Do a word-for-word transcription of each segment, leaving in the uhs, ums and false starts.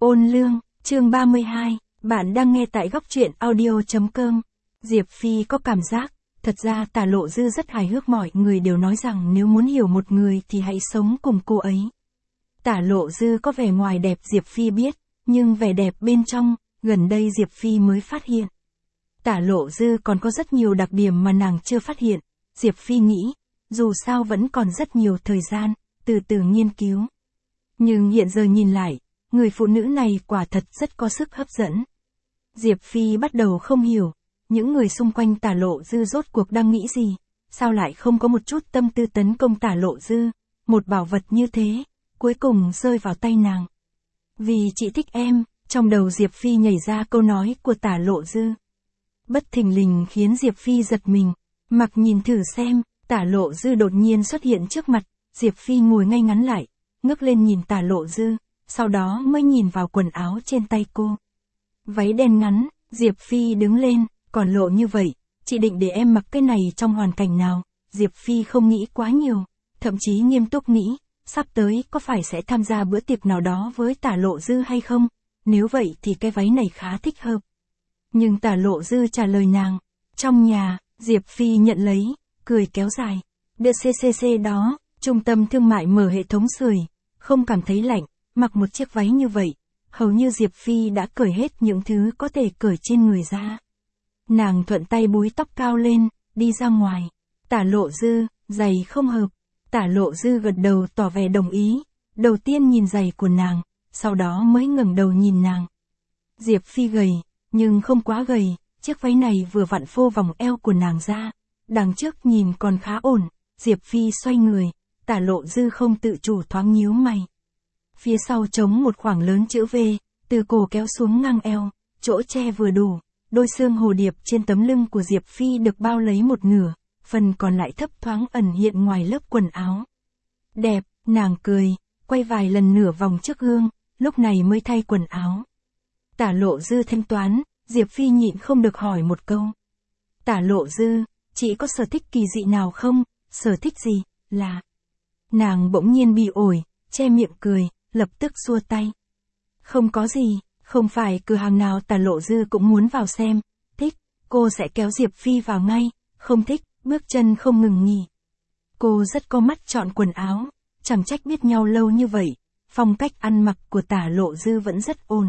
Ôn lương, chương ba mươi hai, bạn đang nghe tại góc truyện audio.com. Diệp Phi có cảm giác, thật ra Tả Lộ Dư rất hài hước, mọi người đều nói rằng nếu muốn hiểu một người thì hãy sống cùng cô ấy. Tả Lộ Dư có vẻ ngoài đẹp Diệp Phi biết, nhưng vẻ đẹp bên trong, gần đây Diệp Phi mới phát hiện. Tả Lộ Dư còn có rất nhiều đặc điểm mà nàng chưa phát hiện, Diệp Phi nghĩ, dù sao vẫn còn rất nhiều thời gian, từ từ nghiên cứu. Nhưng hiện giờ nhìn lại, người phụ nữ này quả thật rất có sức hấp dẫn. Diệp Phi bắt đầu không hiểu, những người xung quanh Tả Lộ Dư rốt cuộc đang nghĩ gì, sao lại không có một chút tâm tư tấn công Tả Lộ Dư, một bảo vật như thế, cuối cùng rơi vào tay nàng. Vì chị thích em, trong đầu Diệp Phi nhảy ra câu nói của Tả Lộ Dư. Bất thình lình khiến Diệp Phi giật mình, mặc nhìn thử xem, Tả Lộ Dư đột nhiên xuất hiện trước mặt, Diệp Phi ngồi ngay ngắn lại, ngước lên nhìn Tả Lộ Dư, sau đó mới nhìn vào quần áo trên tay cô. Váy đen ngắn, Diệp Phi đứng lên, còn lộ như vậy, chị định để em mặc cái này trong hoàn cảnh nào? Diệp Phi không nghĩ quá nhiều, thậm chí nghiêm túc nghĩ, sắp tới có phải sẽ tham gia bữa tiệc nào đó với Tả Lộ Dư hay không? Nếu vậy thì cái váy này khá thích hợp. Nhưng Tả Lộ Dư trả lời nàng, trong nhà, Diệp Phi nhận lấy, cười kéo dài, đưa xê xê xê đó, trung tâm thương mại mở hệ thống sưởi, không cảm thấy lạnh, mặc một chiếc váy như vậy, hầu như Diệp Phi đã cởi hết những thứ có thể cởi trên người ra. Nàng thuận tay búi tóc cao lên, đi ra ngoài. Tả Lộ Dư, giày không hợp. Tả Lộ Dư gật đầu tỏ vẻ đồng ý, đầu tiên nhìn giày của nàng, sau đó mới ngẩng đầu nhìn nàng. Diệp Phi gầy, nhưng không quá gầy, chiếc váy này vừa vặn phô vòng eo của nàng ra, đằng trước nhìn còn khá ổn. Diệp Phi xoay người, Tả Lộ Dư không tự chủ thoáng nhíu mày. Phía sau trống một khoảng lớn chữ V, từ cổ kéo xuống ngang eo, chỗ che vừa đủ, đôi xương hồ điệp trên tấm lưng của Diệp Phi được bao lấy một nửa, phần còn lại thấp thoáng ẩn hiện ngoài lớp quần áo. Đẹp, nàng cười, quay vài lần nửa vòng trước gương, lúc này mới thay quần áo. Tả Lộ Dư thanh toán, Diệp Phi nhịn không được hỏi một câu. Tả Lộ Dư, chị có sở thích kỳ dị nào không? Sở thích gì? Là... Nàng bỗng nhiên bị ổi, che miệng cười, lập tức xua tay. Không có gì, không phải cửa hàng nào Tả Lộ Dư cũng muốn vào xem, thích, cô sẽ kéo Diệp Phi vào ngay, không thích, bước chân không ngừng nghỉ. Cô rất có mắt chọn quần áo, chẳng trách biết nhau lâu như vậy, phong cách ăn mặc của Tả Lộ Dư vẫn rất ổn.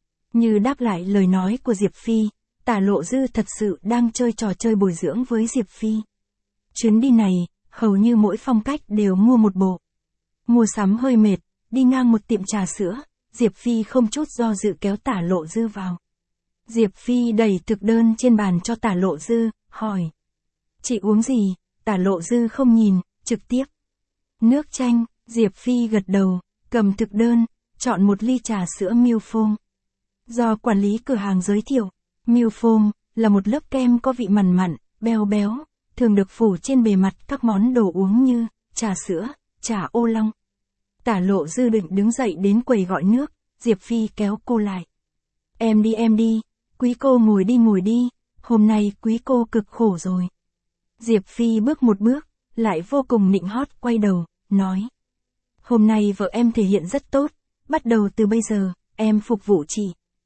Như đáp lại lời nói của Diệp Phi, Tả Lộ Dư thật sự đang chơi trò chơi bồi dưỡng với Diệp Phi. Chuyến đi này, hầu như mỗi phong cách đều mua một bộ. Mua sắm hơi mệt, đi ngang một tiệm trà sữa, Diệp Phi không chút do dự kéo Tả Lộ Dư vào. Diệp Phi đẩy thực đơn trên bàn cho Tả Lộ Dư, hỏi. Chị uống gì? Tả Lộ Dư không nhìn, trực tiếp. Nước chanh, Diệp Phi gật đầu, cầm thực đơn, chọn một ly trà sữa Milk Foam. Do quản lý cửa hàng giới thiệu, Milk Foam là một lớp kem có vị mặn mặn, béo béo, thường được phủ trên bề mặt các món đồ uống như trà sữa, trà ô long. Tả Lộ Dư định đứng dậy đến quầy gọi nước, Diệp Phi kéo cô lại. Em đi em đi, quý cô ngồi đi ngồi đi, hôm nay quý cô cực khổ rồi. Diệp Phi bước một bước, lại vô cùng nịnh hót quay đầu, nói. Hôm nay vợ em thể hiện rất tốt, bắt đầu từ bây giờ, em phục vụ chị.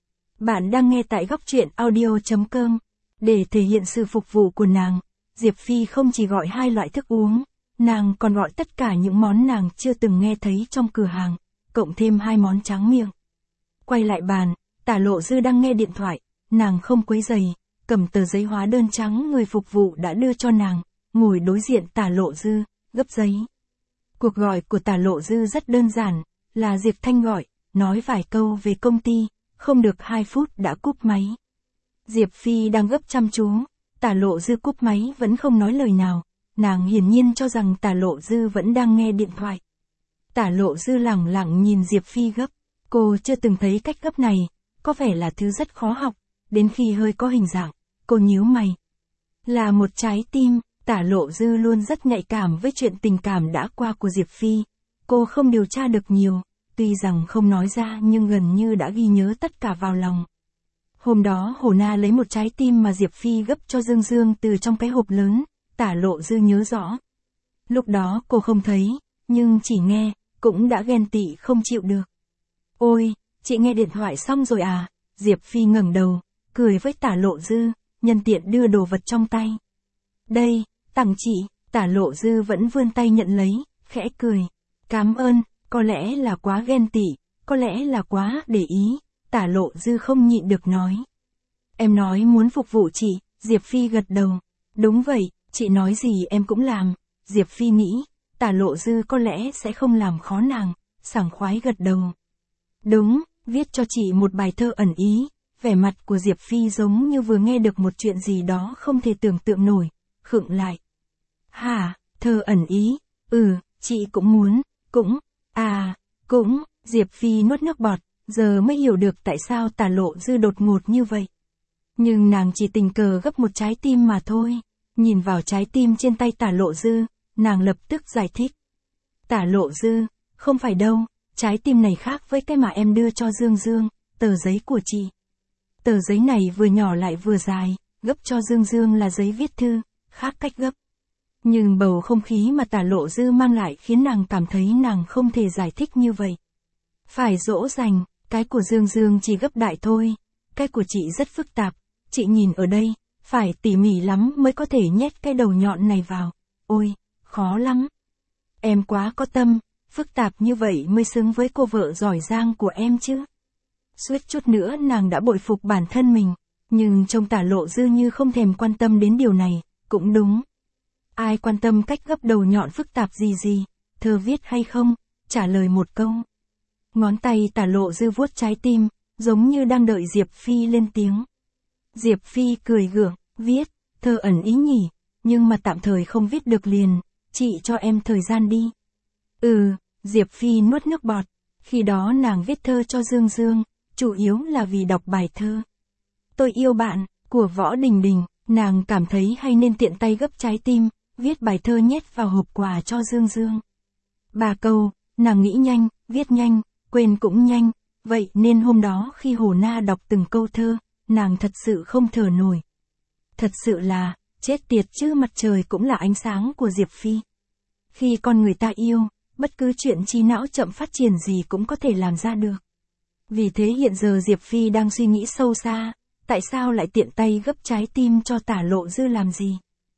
Bạn đang nghe tại góc truyện audio.com. Để thể hiện sự phục vụ của nàng, Diệp Phi không chỉ gọi hai loại thức uống, nàng còn gọi tất cả những món nàng chưa từng nghe thấy trong cửa hàng, cộng thêm hai món tráng miệng. Quay lại bàn, Tả Lộ Dư đang nghe điện thoại, nàng không quấy rầy, cầm tờ giấy hóa đơn trắng người phục vụ đã đưa cho nàng, ngồi đối diện Tả Lộ Dư, gấp giấy. Cuộc gọi của Tả Lộ Dư rất đơn giản, là Diệp Thanh gọi, nói vài câu về công ty, không được hai phút đã cúp máy. Diệp Phi đang gấp chăm chú, Tả Lộ Dư cúp máy vẫn không nói lời nào, nàng hiển nhiên cho rằng Tả Lộ Dư vẫn đang nghe điện thoại. Tả Lộ Dư lẳng lặng nhìn Diệp Phi gấp, cô chưa từng thấy cách gấp này, có vẻ là thứ rất khó học, đến khi hơi có hình dạng, cô nhíu mày. Là một trái tim, Tả Lộ Dư luôn rất nhạy cảm với chuyện tình cảm đã qua của Diệp Phi, cô không điều tra được nhiều, tuy rằng không nói ra nhưng gần như đã ghi nhớ tất cả vào lòng. Hôm đó Hồ Na lấy một trái tim mà Diệp Phi gấp cho Dương Dương từ trong cái hộp lớn, Tả Lộ Dư nhớ rõ. Lúc đó cô không thấy, nhưng chỉ nghe, cũng đã ghen tị không chịu được. Ôi, chị nghe điện thoại xong rồi à? Diệp Phi ngẩng đầu, cười với Tả Lộ Dư, nhân tiện đưa đồ vật trong tay. Đây, tặng chị. Tả Lộ Dư vẫn vươn tay nhận lấy, khẽ cười. Cảm ơn, có lẽ là quá ghen tị, có lẽ là quá để ý, Tả Lộ Dư không nhịn được nói. Em nói muốn phục vụ chị, Diệp Phi gật đầu. Đúng vậy, chị nói gì em cũng làm. Diệp Phi nghĩ, Tả Lộ Dư có lẽ sẽ không làm khó nàng, sảng khoái gật đầu. Đúng, viết cho chị một bài thơ ẩn ý, vẻ mặt của Diệp Phi giống như vừa nghe được một chuyện gì đó không thể tưởng tượng nổi, khựng lại. Hả, thơ ẩn ý, ừ, chị cũng muốn, cũng, à, cũng, Diệp Phi nuốt nước bọt, giờ mới hiểu được tại sao Tả Lộ Dư đột ngột như vậy. Nhưng nàng chỉ tình cờ gấp một trái tim mà thôi, nhìn vào trái tim trên tay Tả Lộ Dư, nàng lập tức giải thích. Tả Lộ Dư, không phải đâu, trái tim này khác với cái mà em đưa cho Dương Dương, tờ giấy của chị. Tờ giấy này vừa nhỏ lại vừa dài, gấp cho Dương Dương là giấy viết thư, khác cách gấp. Nhưng bầu không khí mà Tả Lộ Dư mang lại khiến nàng cảm thấy nàng không thể giải thích như vậy. Phải dỗ dành, cái của Dương Dương chỉ gấp đại thôi, cái của chị rất phức tạp, chị nhìn ở đây, phải tỉ mỉ lắm mới có thể nhét cái đầu nhọn này vào. Ôi, khó lắm. Em quá có tâm, phức tạp như vậy mới xứng với cô vợ giỏi giang của em chứ. Suýt chút nữa nàng đã bội phục bản thân mình, nhưng trông Tả Lộ Dư như không thèm quan tâm đến điều này, cũng đúng. Ai quan tâm cách gấp đầu nhọn phức tạp gì gì, thơ viết hay không, trả lời một câu. Ngón tay Tả Lộ Dư vuốt trái tim, giống như đang đợi Diệp Phi lên tiếng. Diệp Phi cười gượng, viết, thơ ẩn ý nhỉ, nhưng mà tạm thời không viết được liền, chị cho em thời gian đi. Ừ, Diệp Phi nuốt nước bọt, khi đó nàng viết thơ cho Dương Dương, chủ yếu là vì đọc bài thơ. Tôi yêu bạn, của Võ Đình Đình, nàng cảm thấy hay nên tiện tay gấp trái tim, viết bài thơ nhét vào hộp quà cho Dương Dương. Ba câu, nàng nghĩ nhanh, viết nhanh, quên cũng nhanh, vậy nên hôm đó khi Hồ Na đọc từng câu thơ, nàng thật sự không thở nổi. Thật sự là, chết tiệt chứ mặt trời cũng là ánh sáng của Diệp Phi. Khi con người ta yêu, bất cứ chuyện trí não chậm phát triển gì cũng có thể làm ra được. Vì thế hiện giờ Diệp Phi đang suy nghĩ sâu xa, tại sao lại tiện tay gấp trái tim cho Tả Lộ Dư làm gì?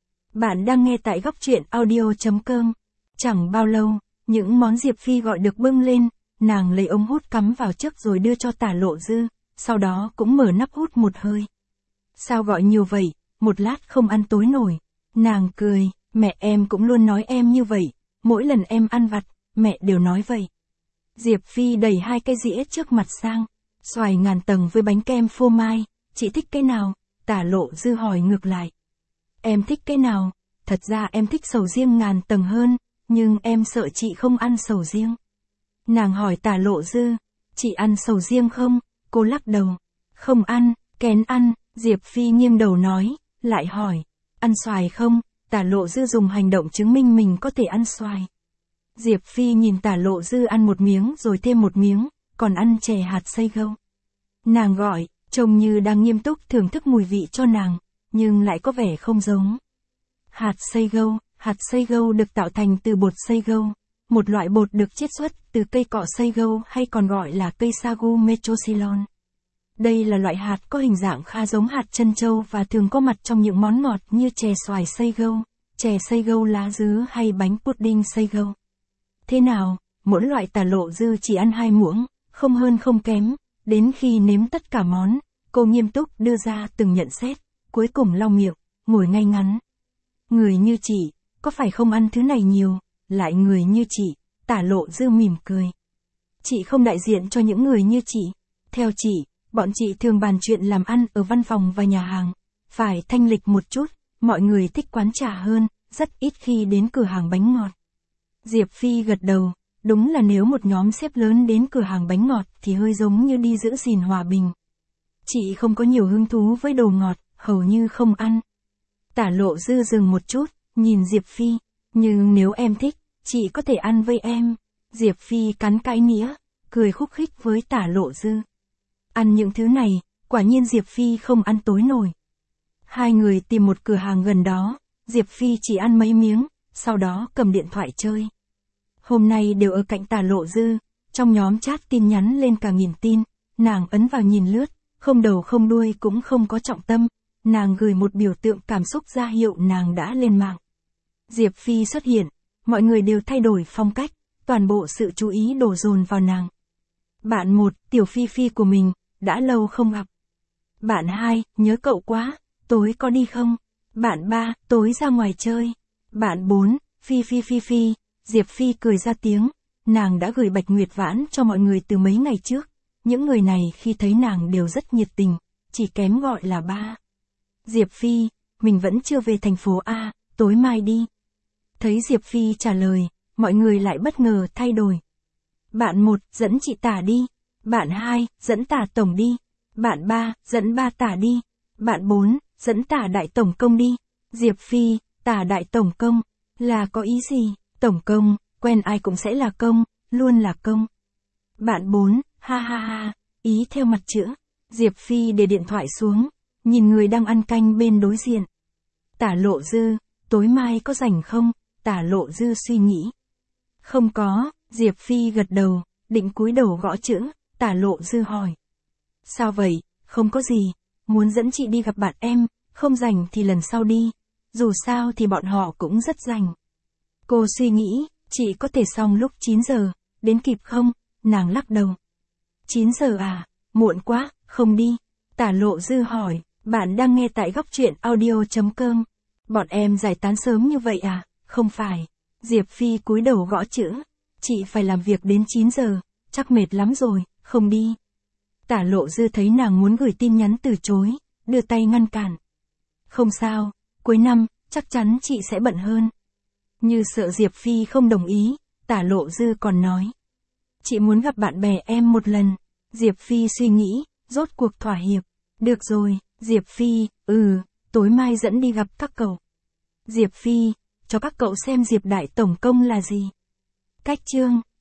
Bạn đang nghe tại góc truyện audio.com. Chẳng bao lâu, những món Diệp Phi gọi được bưng lên, nàng lấy ống hút cắm vào trước rồi đưa cho Tả Lộ Dư, sau đó cũng mở nắp hút một hơi. Sao gọi nhiều vậy, một lát không ăn tối nổi. Nàng cười, mẹ em cũng luôn nói em như vậy, mỗi lần em ăn vặt, mẹ đều nói vậy. Diệp Phi đẩy hai cái dĩa trước mặt sang, xoài ngàn tầng với bánh kem phô mai, chị thích cái nào? Tả Lộ Dư hỏi ngược lại. Em thích cái nào? Thật ra em thích sầu riêng ngàn tầng hơn, nhưng em sợ chị không ăn sầu riêng. Nàng hỏi Tả Lộ Dư, chị ăn sầu riêng không? Cô lắc đầu. Không ăn, kén ăn, Diệp Phi nghiêng đầu nói, lại hỏi, ăn xoài không? Tả Lộ Dư dùng hành động chứng minh mình có thể ăn xoài. Diệp Phi nhìn Tả Lộ Dư ăn một miếng rồi thêm một miếng, còn ăn chè hạt xay gâu. Nàng gọi, trông như đang nghiêm túc thưởng thức mùi vị cho nàng, nhưng lại có vẻ không giống. Hạt xay gâu, hạt xay gâu được tạo thành từ bột xay gâu, một loại bột được chiết xuất từ cây cọ xay gâu hay còn gọi là cây sagu metrosylon. Đây là loại hạt có hình dạng khá giống hạt trân châu và thường có mặt trong những món ngọt như chè xoài xay gâu, chè xay gâu lá dứa hay bánh pudding xay gâu. Thế nào, mỗi loại Tả Lộ Dư chỉ ăn hai muỗng, không hơn không kém, đến khi nếm tất cả món, cô nghiêm túc đưa ra từng nhận xét, cuối cùng lau miệng, ngồi ngay ngắn. Người như chị, có phải không ăn thứ này nhiều, lại người như chị, Tả Lộ Dư mỉm cười. Chị không đại diện cho những người như chị, theo chị, bọn chị thường bàn chuyện làm ăn ở văn phòng và nhà hàng, phải thanh lịch một chút, mọi người thích quán trà hơn, rất ít khi đến cửa hàng bánh ngọt. Diệp Phi gật đầu, đúng là nếu một nhóm sếp lớn đến cửa hàng bánh ngọt thì hơi giống như đi giữ gìn hòa bình. Chị không có nhiều hứng thú với đồ ngọt, hầu như không ăn. Tả Lộ Dư dừng một chút, nhìn Diệp Phi, nhưng nếu em thích, chị có thể ăn với em. Diệp Phi cắn cái nĩa, cười khúc khích với Tả Lộ Dư. Ăn những thứ này, quả nhiên Diệp Phi không ăn tối nổi. Hai người tìm một cửa hàng gần đó, Diệp Phi chỉ ăn mấy miếng, sau đó cầm điện thoại chơi. Hôm nay đều ở cạnh Tả Lộ Dư, trong nhóm chat tin nhắn lên cả nghìn tin, nàng ấn vào nhìn lướt, không đầu không đuôi cũng không có trọng tâm, nàng gửi một biểu tượng cảm xúc ra hiệu nàng đã lên mạng. Diệp Phi xuất hiện, mọi người đều thay đổi phong cách, toàn bộ sự chú ý đổ dồn vào nàng. Bạn một, tiểu Phi Phi của mình, đã lâu không gặp. Bạn hai, nhớ cậu quá, tối có đi không? Bạn ba, tối ra ngoài chơi. Bạn bốn, Phi Phi Phi Phi, Diệp Phi cười ra tiếng, nàng đã gửi bạch nguyệt vãn cho mọi người từ mấy ngày trước. Những người này khi thấy nàng đều rất nhiệt tình, chỉ kém gọi là ba. Diệp Phi, mình vẫn chưa về thành phố A, tối mai đi. Thấy Diệp Phi trả lời, mọi người lại bất ngờ thay đổi. Bạn một, dẫn chị Tả đi. Bạn hai, dẫn Tả tổng đi. Bạn ba, dẫn ba Tả đi. Bạn bốn, dẫn Tả đại tổng công đi. Diệp Phi, Tả đại tổng công, là có ý gì? Tổng công, quen ai cũng sẽ là công, luôn là công. Bạn bốn, ha ha ha, ý theo mặt chữ. Diệp Phi để điện thoại xuống, nhìn người đang ăn canh bên đối diện. Tả Lộ Dư, tối mai có rảnh không? Tả Lộ Dư suy nghĩ. Không có, Diệp Phi gật đầu, định cúi đầu gõ chữ, Tả Lộ Dư hỏi. Sao vậy, không có gì, muốn dẫn chị đi gặp bạn em, không rảnh thì lần sau đi, dù sao thì bọn họ cũng rất rảnh. Cô suy nghĩ, chị có thể xong lúc chín giờ, đến kịp không? Nàng lắc đầu. chín giờ à, muộn quá, không đi. Tả Lộ Dư hỏi, bạn đang nghe tại góc truyện audio.com. Bọn em giải tán sớm như vậy à? Không phải. Diệp Phi cúi đầu gõ chữ. Chị phải làm việc đến chín giờ, chắc mệt lắm rồi, không đi. Tả Lộ Dư thấy nàng muốn gửi tin nhắn từ chối, đưa tay ngăn cản. Không sao, cuối năm, chắc chắn chị sẽ bận hơn. Như sợ Diệp Phi không đồng ý, Tả Lộ Dư còn nói. Chị muốn gặp bạn bè em một lần. Diệp Phi suy nghĩ, rốt cuộc thỏa hiệp. Được rồi, Diệp Phi, ừ, tối mai dẫn đi gặp các cậu. Diệp Phi, cho các cậu xem Diệp Đại Tổng Công là gì. Cách chương.